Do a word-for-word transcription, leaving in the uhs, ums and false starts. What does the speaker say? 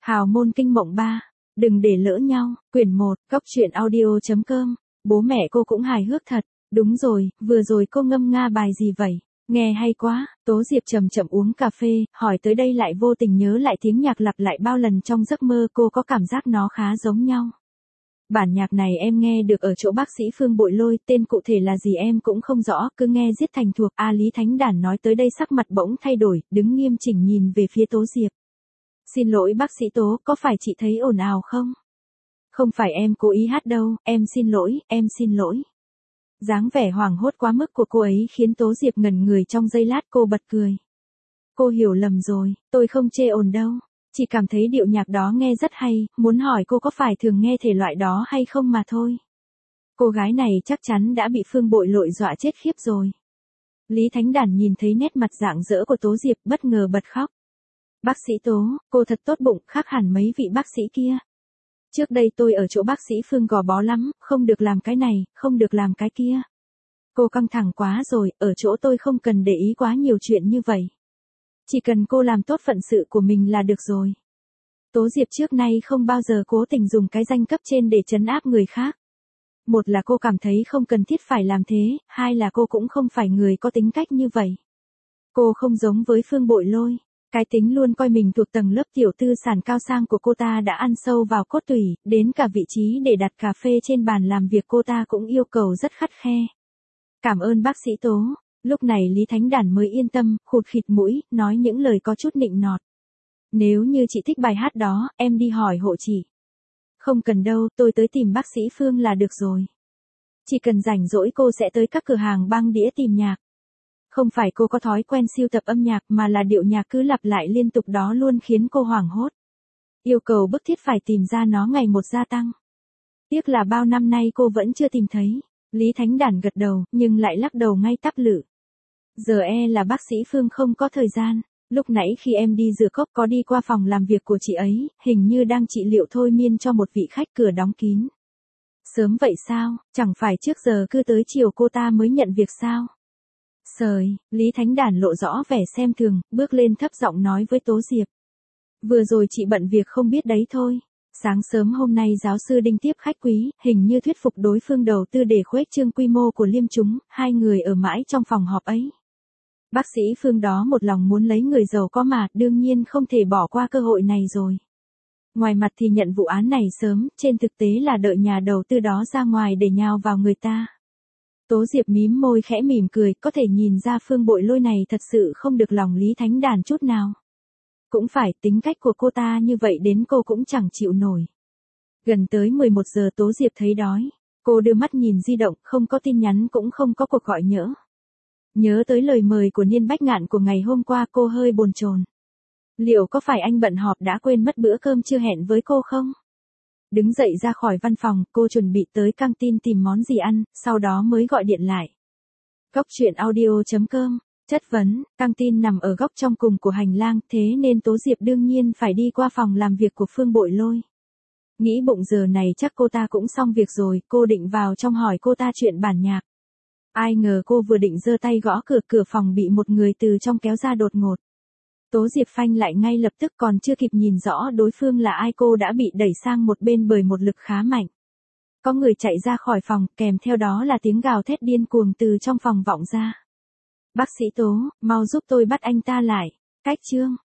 Hào môn kinh mộng ba. Đừng để lỡ nhau. Quyển một. Góc truyện audio.com. Bố mẹ cô cũng hài hước thật. Đúng rồi, vừa rồi cô ngâm nga bài gì vậy? Nghe hay quá. Tố Diệp chậm chậm uống cà phê, hỏi tới đây lại vô tình nhớ lại tiếng nhạc lặp lại bao lần trong giấc mơ, cô có cảm giác nó khá giống nhau. Bản nhạc này em nghe được ở chỗ bác sĩ Phương Bội Lôi, tên cụ thể là gì em cũng không rõ, cứ nghe giết thành thuộc. A Lý Thánh Đản nói tới đây sắc mặt bỗng thay đổi, đứng nghiêm chỉnh nhìn về phía Tố Diệp. Xin lỗi bác sĩ Tố, có phải chị thấy ồn ào không? Không phải em cố ý hát đâu, em xin lỗi, em xin lỗi. Dáng vẻ hoảng hốt quá mức của cô ấy khiến Tố Diệp ngẩn người trong giây lát, cô bật cười. Cô hiểu lầm rồi, tôi không chê ồn đâu. Chỉ cảm thấy điệu nhạc đó nghe rất hay, muốn hỏi cô có phải thường nghe thể loại đó hay không mà thôi. Cô gái này chắc chắn đã bị Phương Bội Lội dọa chết khiếp rồi. Lý Thánh Đản nhìn thấy nét mặt rạng rỡ của Tố Diệp bất ngờ bật khóc. Bác sĩ Tố, cô thật tốt bụng, khác hẳn mấy vị bác sĩ kia. Trước đây tôi ở chỗ bác sĩ Phương gò bó lắm, không được làm cái này, không được làm cái kia. Cô căng thẳng quá rồi, ở chỗ tôi không cần để ý quá nhiều chuyện như vậy. Chỉ cần cô làm tốt phận sự của mình là được rồi. Tố Diệp trước nay không bao giờ cố tình dùng cái danh cấp trên để trấn áp người khác. Một là cô cảm thấy không cần thiết phải làm thế, hai là cô cũng không phải người có tính cách như vậy. Cô không giống với Phương Bội Lôi. Cái tính luôn coi mình thuộc tầng lớp tiểu tư sản cao sang của cô ta đã ăn sâu vào cốt tủy, đến cả vị trí để đặt cà phê trên bàn làm việc cô ta cũng yêu cầu rất khắt khe. Cảm ơn bác sĩ Tố. Lúc này Lý Thánh Đản mới yên tâm, khụt khịt mũi, nói những lời có chút nịnh nọt. Nếu như chị thích bài hát đó, em đi hỏi hộ chị. Không cần đâu, tôi tới tìm bác sĩ Phương là được rồi. Chỉ cần rảnh rỗi cô sẽ tới các cửa hàng băng đĩa tìm nhạc. Không phải cô có thói quen sưu tập âm nhạc mà là điệu nhạc cứ lặp lại liên tục đó luôn khiến cô hoảng hốt. Yêu cầu bức thiết phải tìm ra nó ngày một gia tăng. Tiếc là bao năm nay cô vẫn chưa tìm thấy. Lý Thánh Đản gật đầu, nhưng lại lắc đầu ngay tắp lự. Giờ e là bác sĩ Phương không có thời gian. Lúc nãy khi em đi rửa cốc có đi qua phòng làm việc của chị ấy, hình như đang trị liệu thôi miên cho một vị khách, cửa đóng kín. Sớm vậy sao, chẳng phải trước giờ cứ tới chiều cô ta mới nhận việc sao? Sời, Lý Thánh Đản lộ rõ vẻ xem thường, bước lên thấp giọng nói với Tố Diệp. Vừa rồi chị bận việc không biết đấy thôi. Sáng sớm hôm nay giáo sư Đinh tiếp khách quý, hình như thuyết phục đối phương đầu tư để khuếch trương quy mô của Liêm chúng, hai người ở mãi trong phòng họp ấy. Bác sĩ Phương đó một lòng muốn lấy người giàu có mà, đương nhiên không thể bỏ qua cơ hội này rồi. Ngoài mặt thì nhận vụ án này sớm, trên thực tế là đợi nhà đầu tư đó ra ngoài để nhào vào người ta. Tố Diệp mím môi khẽ mỉm cười, có thể nhìn ra Phương Bội Lôi này thật sự không được lòng Lý Thánh Đản chút nào. Cũng phải, tính cách của cô ta như vậy đến cô cũng chẳng chịu nổi. Gần tới mười một giờ Tố Diệp thấy đói. Cô đưa mắt nhìn di động, không có tin nhắn cũng không có cuộc gọi nhỡ. Nhớ tới lời mời của Niên Bách Ngạn của ngày hôm qua, cô hơi bồn chồn. Liệu có phải anh bận họp đã quên mất bữa cơm chưa hẹn với cô không? Đứng dậy ra khỏi văn phòng, cô chuẩn bị tới căng tin tìm món gì ăn, sau đó mới gọi điện lại. Góc truyện audio.com. Chất vấn, căng tin nằm ở góc trong cùng của hành lang, thế nên Tố Diệp đương nhiên phải đi qua phòng làm việc của Phương Bội Lôi. Nghĩ bụng giờ này chắc cô ta cũng xong việc rồi, cô định vào trong hỏi cô ta chuyện bản nhạc. Ai ngờ cô vừa định giơ tay gõ cửa, cửa phòng bị một người từ trong kéo ra đột ngột. Tố Diệp phanh lại ngay lập tức, còn chưa kịp nhìn rõ đối phương là ai cô đã bị đẩy sang một bên bởi một lực khá mạnh. Có người chạy ra khỏi phòng, kèm theo đó là tiếng gào thét điên cuồng từ trong phòng vọng ra. Bác sĩ Tố, mau giúp tôi bắt anh ta lại. Cách chương.